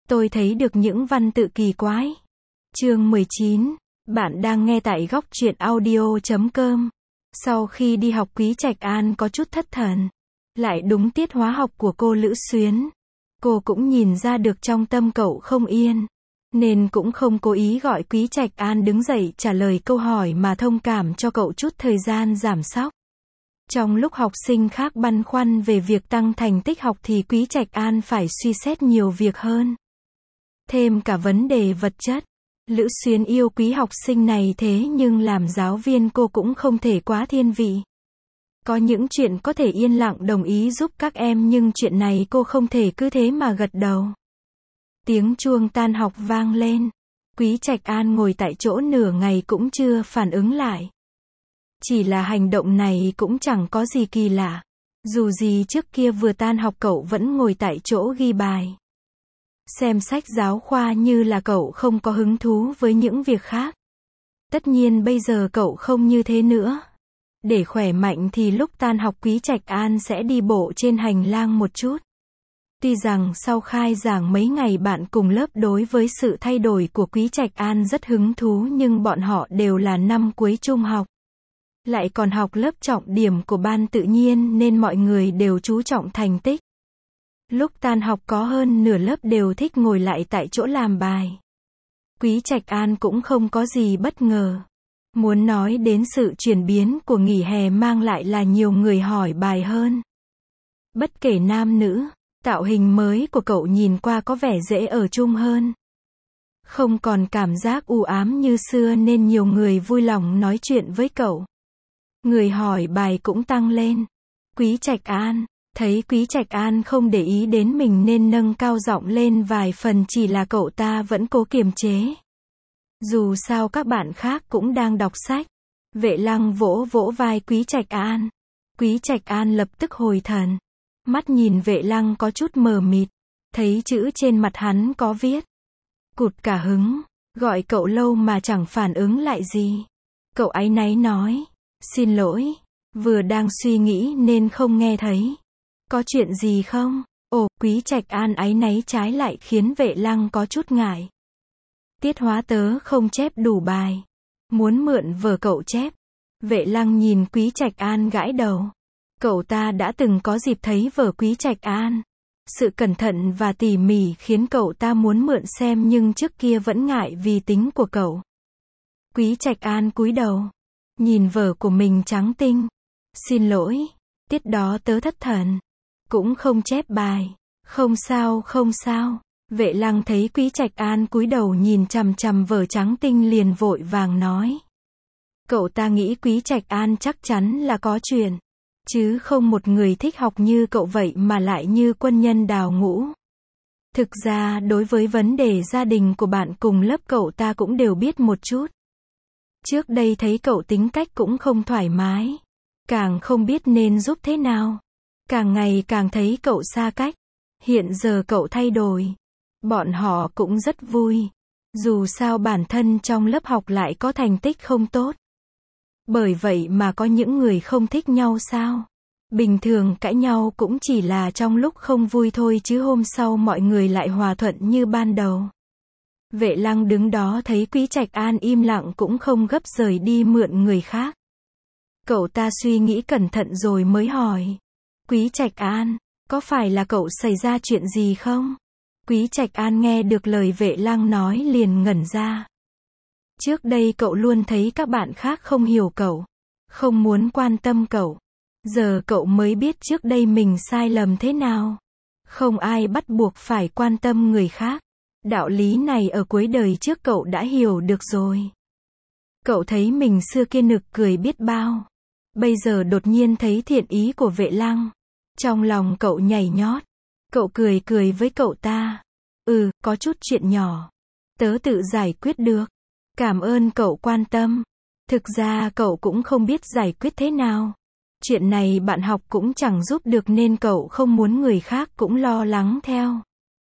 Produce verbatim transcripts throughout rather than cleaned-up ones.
Tôi thấy được những văn tự kỳ quái. Chương mười chín. Bạn đang nghe tại góc truyện audio chấm com. Sau khi đi học Quý Trạch An có chút thất thần. Lại đúng tiết hóa học của cô Lữ Xuyến. Cô cũng nhìn ra được trong tâm cậu không yên. Nên cũng không cố ý gọi Quý Trạch An đứng dậy trả lời câu hỏi mà thông cảm cho cậu chút thời gian giảm sóc. Trong lúc học sinh khác băn khoăn về việc tăng thành tích học thì Quý Trạch An phải suy xét nhiều việc hơn. Thêm cả vấn đề vật chất. Lữ Xuyến yêu quý học sinh này thế nhưng làm giáo viên cô cũng không thể quá thiên vị. Có những chuyện có thể yên lặng đồng ý giúp các em nhưng chuyện này cô không thể cứ thế mà gật đầu. Tiếng chuông tan học vang lên. Quý Trạch An ngồi tại chỗ nửa ngày cũng chưa phản ứng lại. Chỉ là hành động này cũng chẳng có gì kỳ lạ. Dù gì trước kia vừa tan học cậu vẫn ngồi tại chỗ ghi bài. Xem sách giáo khoa như là cậu không có hứng thú với những việc khác. Tất nhiên bây giờ cậu không như thế nữa. Để khỏe mạnh thì lúc tan học Quý Trạch An sẽ đi bộ trên hành lang một chút. Tuy rằng sau khai giảng mấy ngày bạn cùng lớp đối với sự thay đổi của Quý Trạch An rất hứng thú nhưng bọn họ đều là năm cuối trung học. Lại còn học lớp trọng điểm của ban tự nhiên nên mọi người đều chú trọng thành tích. Lúc tan học có hơn nửa lớp đều thích ngồi lại tại chỗ làm bài. Quý Trạch An cũng không có gì bất ngờ. Muốn nói đến sự chuyển biến của nghỉ hè mang lại là nhiều người hỏi bài hơn. Bất kể nam nữ, tạo hình mới của cậu nhìn qua có vẻ dễ ở chung hơn. Không còn cảm giác u ám như xưa nên nhiều người vui lòng nói chuyện với cậu. Người hỏi bài cũng tăng lên. Quý Trạch An thấy Quý Trạch An không để ý đến mình nên nâng cao giọng lên vài phần, chỉ là cậu ta vẫn cố kiềm chế. Dù sao các bạn khác cũng đang đọc sách. Vệ Lăng vỗ vỗ vai Quý Trạch An. Quý Trạch An lập tức hồi thần. Mắt nhìn Vệ Lăng có chút mờ mịt. Thấy chữ trên mặt hắn có viết. Cụt cả hứng. Gọi cậu lâu mà chẳng phản ứng lại gì. Cậu áy náy nói. Xin lỗi. Vừa đang suy nghĩ nên không nghe thấy. Có chuyện gì không? Ồ, Quý Trạch An áy náy trái lại khiến Vệ Lăng có chút ngại. Tiết hóa tớ không chép đủ bài. Muốn mượn vở cậu chép. Vệ Lăng nhìn Quý Trạch An gãi đầu. Cậu ta đã từng có dịp thấy vở Quý Trạch An. Sự cẩn thận và tỉ mỉ khiến cậu ta muốn mượn xem nhưng trước kia vẫn ngại vì tính của cậu. Quý Trạch An cúi đầu. Nhìn vở của mình trắng tinh. Xin lỗi. Tiết đó tớ thất thần. Cũng không chép bài. Không sao không sao. Vệ Lăng thấy Quý Trạch An cúi đầu nhìn chằm chằm vở trắng tinh liền vội vàng nói. Cậu ta nghĩ Quý Trạch An chắc chắn là có chuyện. Chứ không một người thích học như cậu vậy mà lại như quân nhân đào ngũ. Thực ra đối với vấn đề gia đình của bạn cùng lớp cậu ta cũng đều biết một chút. Trước đây thấy cậu tính cách cũng không thoải mái. Càng không biết nên giúp thế nào. Càng ngày càng thấy cậu xa cách. Hiện giờ cậu thay đổi. Bọn họ cũng rất vui. Dù sao bản thân trong lớp học lại có thành tích không tốt. Bởi vậy mà có những người không thích nhau sao? Bình thường cãi nhau cũng chỉ là trong lúc không vui thôi chứ hôm sau mọi người lại hòa thuận như ban đầu. Vệ Lăng đứng đó thấy Quý Trạch An im lặng cũng không gấp rời đi mượn người khác. Cậu ta suy nghĩ cẩn thận rồi mới hỏi. Quý Trạch An, có phải là cậu xảy ra chuyện gì không? Quý Trạch An nghe được lời Vệ Lăng nói liền ngẩn ra. Trước đây cậu luôn thấy các bạn khác không hiểu cậu, không muốn quan tâm cậu. Giờ cậu mới biết trước đây mình sai lầm thế nào. Không ai bắt buộc phải quan tâm người khác. Đạo lý này ở cuối đời trước cậu đã hiểu được rồi. Cậu thấy mình xưa kia nực cười biết bao. Bây giờ đột nhiên thấy thiện ý của Vệ Lăng. Trong lòng cậu nhảy nhót. Cậu cười cười với cậu ta. Ừ, có chút chuyện nhỏ. Tớ tự giải quyết được. Cảm ơn cậu quan tâm. Thực ra cậu cũng không biết giải quyết thế nào. Chuyện này bạn học cũng chẳng giúp được nên cậu không muốn người khác cũng lo lắng theo.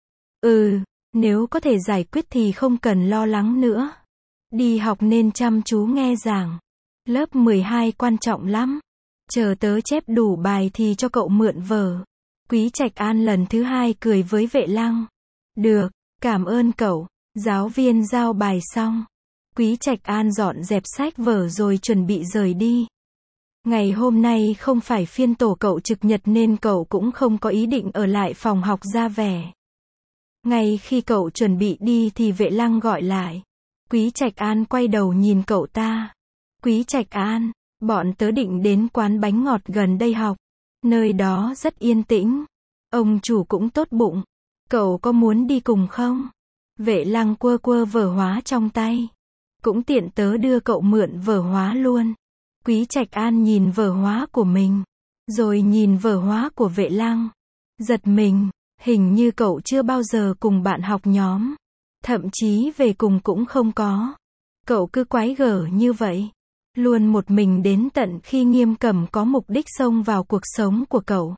Ừ, nếu có thể giải quyết thì không cần lo lắng nữa. Đi học nên chăm chú nghe giảng. Lớp mười hai quan trọng lắm. Chờ tớ chép đủ bài thì cho cậu mượn vở. Quý Trạch An lần thứ hai cười với Vệ Lăng. Được, Cảm ơn cậu. Giáo viên giao bài xong. Quý Trạch An dọn dẹp sách vở rồi chuẩn bị rời đi. Ngày hôm nay không phải phiên tổ cậu trực nhật nên cậu cũng không có ý định ở lại phòng học ra vẻ. Ngay khi cậu chuẩn bị đi thì Vệ Lăng gọi lại. Quý Trạch An quay đầu nhìn cậu ta. Quý Trạch An, bọn tớ định đến quán bánh ngọt gần đây học. Nơi đó rất yên tĩnh. Ông chủ cũng tốt bụng. Cậu có muốn đi cùng không? Vệ Lăng quơ quơ vở hóa trong tay. Cũng tiện tớ đưa cậu mượn vở hóa luôn. Quý Trạch An nhìn vở hóa của mình. Rồi nhìn vở hóa của Vệ Lăng. Giật mình, hình như cậu chưa bao giờ cùng bạn học nhóm. Thậm chí về cùng cũng không có. Cậu cứ quái gở như vậy. Luôn một mình đến tận khi Nghiêm Cẩm có mục đích xông vào cuộc sống của cậu.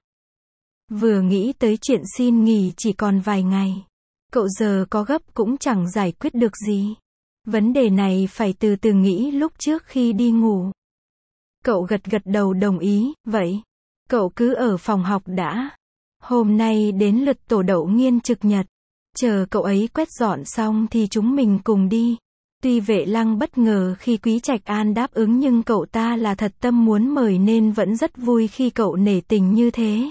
Vừa nghĩ tới chuyện xin nghỉ chỉ còn vài ngày. Cậu giờ có gấp cũng chẳng giải quyết được gì. Vấn đề này phải từ từ nghĩ lúc trước khi đi ngủ. Cậu gật gật đầu đồng ý, vậy. Cậu cứ ở phòng học đã. Hôm nay đến lượt tổ Đậu Nghiên trực nhật. Chờ cậu ấy quét dọn xong thì chúng mình cùng đi. Tuy Vệ Lăng bất ngờ khi Quý Trạch An đáp ứng nhưng cậu ta là thật tâm muốn mời nên vẫn rất vui khi cậu nể tình như thế.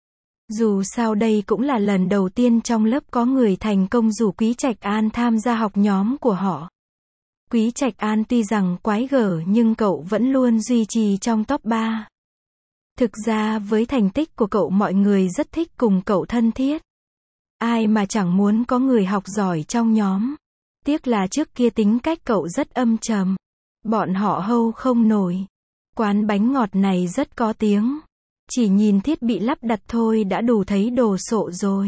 Dù sao đây cũng là lần đầu tiên trong lớp có người thành công rủ Quý Trạch An tham gia học nhóm của họ. Quý Trạch An tuy rằng quái gở nhưng cậu vẫn luôn duy trì trong top ba. Thực ra với thành tích của cậu mọi người rất thích cùng cậu thân thiết. Ai mà chẳng muốn có người học giỏi trong nhóm. Tiếc là trước kia tính cách cậu rất âm trầm. Bọn họ hâu không nổi. Quán bánh ngọt này rất có tiếng. Chỉ nhìn thiết bị lắp đặt thôi đã đủ thấy đồ sộ rồi.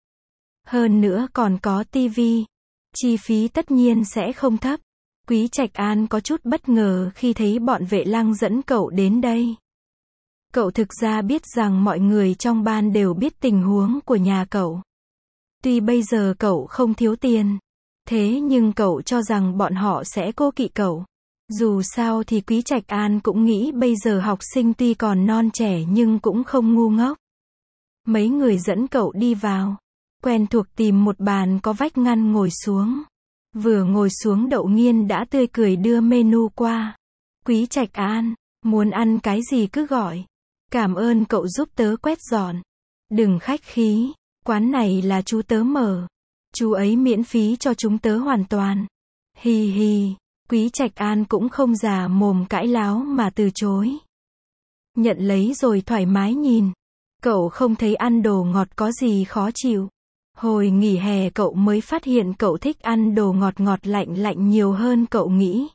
Hơn nữa còn có tivi. Chi phí tất nhiên sẽ không thấp. Quý Trạch An có chút bất ngờ khi thấy bọn Vệ Lăng dẫn cậu đến đây. Cậu thực ra biết rằng mọi người trong ban đều biết tình huống của nhà cậu. Tuy bây giờ cậu không thiếu tiền. Thế nhưng cậu cho rằng bọn họ sẽ cố kỵ cậu. Dù sao thì Quý Trạch An cũng nghĩ bây giờ học sinh tuy còn non trẻ nhưng cũng không ngu ngốc. Mấy người dẫn cậu đi vào. Quen thuộc tìm một bàn có vách ngăn ngồi xuống. Vừa ngồi xuống Đậu Nghiên đã tươi cười đưa menu qua. Quý Trạch An, muốn ăn cái gì cứ gọi. Cảm ơn cậu giúp tớ quét dọn. Đừng khách khí, quán này là chú tớ mở. Chú ấy miễn phí cho chúng tớ hoàn toàn. Hi hi, Quý Trạch An cũng không già mồm cãi láo mà từ chối. Nhận lấy rồi thoải mái nhìn. Cậu không thấy ăn đồ ngọt có gì khó chịu. Hồi nghỉ hè cậu mới phát hiện cậu thích ăn đồ ngọt ngọt lạnh lạnh nhiều hơn cậu nghĩ.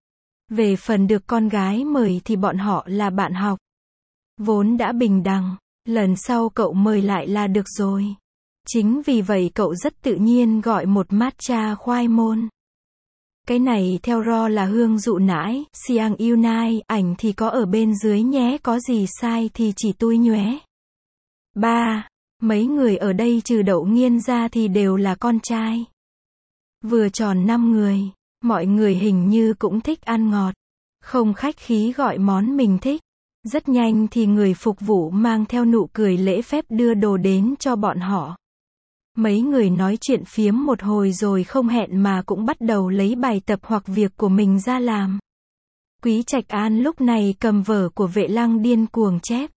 Về phần được con gái mời thì bọn họ là bạn học. Vốn đã bình đẳng, lần sau cậu mời lại là được rồi. Chính vì vậy cậu rất tự nhiên gọi một matcha khoai môn. Cái này theo ro là hương dụ nãi, siang yêu nai, ảnh thì có ở bên dưới nhé, có gì sai thì chỉ tui nhóe. ba. Mấy người ở đây trừ Đậu Nghiên ra thì đều là con trai. Vừa tròn năm người, mọi người hình như cũng thích ăn ngọt. Không khách khí gọi món mình thích. Rất nhanh thì người phục vụ mang theo nụ cười lễ phép đưa đồ đến cho bọn họ. Mấy người nói chuyện phiếm một hồi rồi không hẹn mà cũng bắt đầu lấy bài tập hoặc việc của mình ra làm. Quý Trạch An lúc này cầm vở của Vệ Lăng điên cuồng chép.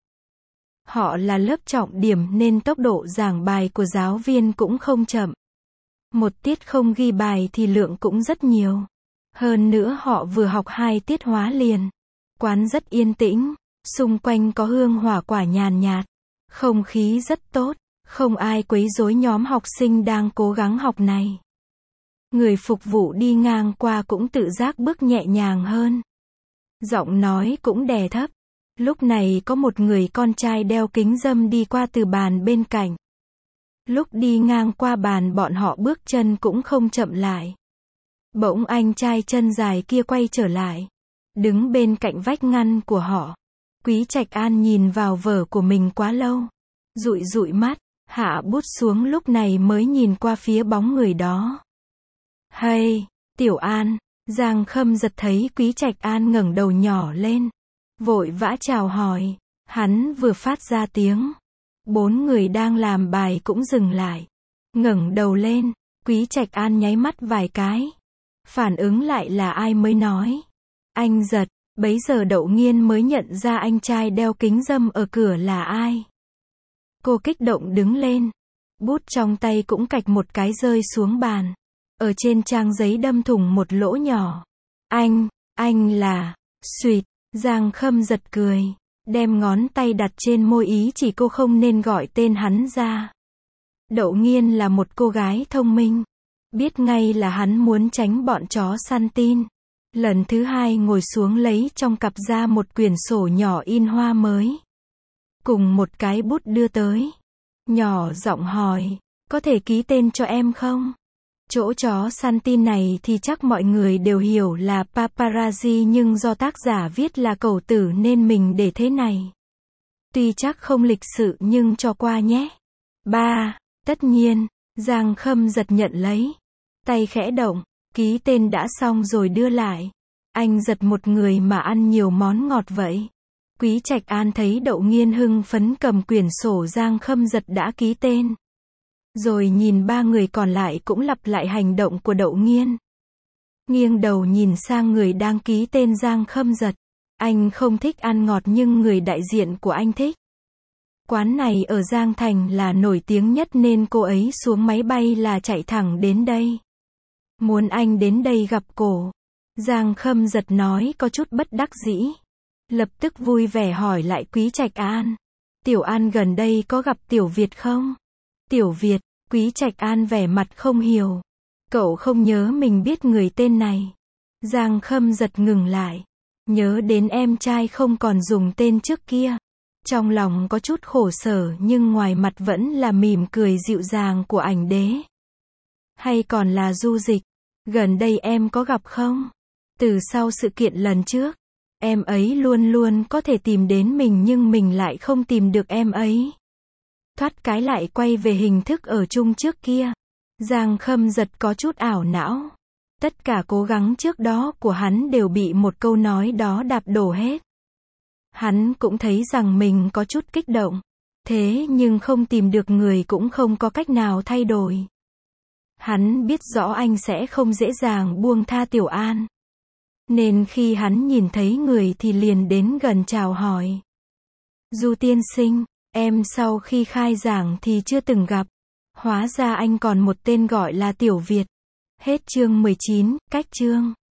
Họ là lớp trọng điểm nên tốc độ giảng bài của giáo viên cũng không chậm. Một tiết không ghi bài thì lượng cũng rất nhiều. Hơn nữa họ vừa học hai tiết hóa liền. Quán rất yên tĩnh, xung quanh có hương hoa quả nhàn nhạt. Không khí rất tốt, không ai quấy rối nhóm học sinh đang cố gắng học này. Người phục vụ đi ngang qua cũng tự giác bước nhẹ nhàng hơn. Giọng nói cũng đè thấp. Lúc này có một người con trai đeo kính râm đi qua từ bàn bên cạnh. Lúc đi ngang qua bàn bọn họ bước chân cũng không chậm lại. Bỗng anh trai chân dài kia quay trở lại. Đứng bên cạnh vách ngăn của họ. Quý Trạch An nhìn vào vở của mình quá lâu. Dụi dụi mắt, hạ bút xuống lúc này mới nhìn qua phía bóng người đó. Hay, Tiểu An, Giang Khâm giật thấy Quý Trạch An ngẩng đầu nhỏ lên. Vội vã chào hỏi. Hắn vừa phát ra tiếng. Bốn người đang làm bài cũng dừng lại. Ngẩng đầu lên. Quý Trạch An nháy mắt vài cái. Phản ứng lại là ai mới nói. Anh Giật. Bấy giờ Đậu Nghiên mới nhận ra anh trai đeo kính râm ở cửa là ai. Cô kích động đứng lên. Bút trong tay cũng cạch một cái rơi xuống bàn. Ở trên trang giấy đâm thủng một lỗ nhỏ. Anh, anh là, suýt, Giang Khâm Giật cười. Đem ngón tay đặt trên môi ý chỉ cô không nên gọi tên hắn ra. Đậu Nghiên là một cô gái thông minh. Biết ngay là hắn muốn tránh bọn chó săn tin. Lần thứ hai ngồi xuống lấy trong cặp ra một quyển sổ nhỏ in hoa mới. Cùng một cái bút đưa tới. Nhỏ giọng hỏi, có thể ký tên cho em không? Chỗ chó săn tin này thì chắc mọi người đều hiểu là paparazzi nhưng do tác giả viết là cẩu tử nên mình để thế này. Tuy chắc không lịch sự nhưng cho qua nhé. Ba, tất nhiên, Giang Khâm Giật nhận lấy. Tay khẽ động, ký tên đã xong rồi đưa lại. Anh Giật một người mà ăn nhiều món ngọt vậy. Quý Trạch An thấy Đậu Nghiên hưng phấn cầm quyển sổ Giang Khâm Giật đã ký tên. Rồi nhìn ba người còn lại cũng lặp lại hành động của Đậu Nghiên. Nghiêng đầu nhìn sang người đang ký tên Giang Khâm Giật. Anh không thích ăn ngọt nhưng người đại diện của anh thích. Quán này ở Giang Thành là nổi tiếng nhất nên cô ấy xuống máy bay là chạy thẳng đến đây. Muốn anh đến đây gặp cô. Giang Khâm Giật nói có chút bất đắc dĩ. Lập tức vui vẻ hỏi lại Quý Trạch An. Tiểu An gần đây có gặp Tiểu Việt không? Tiểu Việt, Quý Trạch An vẻ mặt không hiểu. Cậu không nhớ mình biết người tên này. Giang Khâm Giật ngừng lại. Nhớ đến em trai không còn dùng tên trước kia. Trong lòng có chút khổ sở nhưng ngoài mặt vẫn là mỉm cười dịu dàng của ảnh đế. Hay còn là Du Dịch. Gần đây em có gặp không? Từ sau sự kiện lần trước, em ấy luôn luôn có thể tìm đến mình nhưng mình lại không tìm được em ấy. Thoát cái lại quay về hình thức ở chung trước kia. Giang Khâm Giật có chút ảo não. Tất cả cố gắng trước đó của hắn đều bị một câu nói đó đạp đổ hết. Hắn cũng thấy rằng mình có chút kích động. Thế nhưng không tìm được người cũng không có cách nào thay đổi. Hắn biết rõ anh sẽ không dễ dàng buông tha Tiểu An. Nên khi hắn nhìn thấy người thì liền đến gần chào hỏi. Du tiên sinh, em sau khi khai giảng thì chưa từng gặp. Hóa ra anh còn một tên gọi là Tiểu Việt. Hết chương mười chín, cách chương.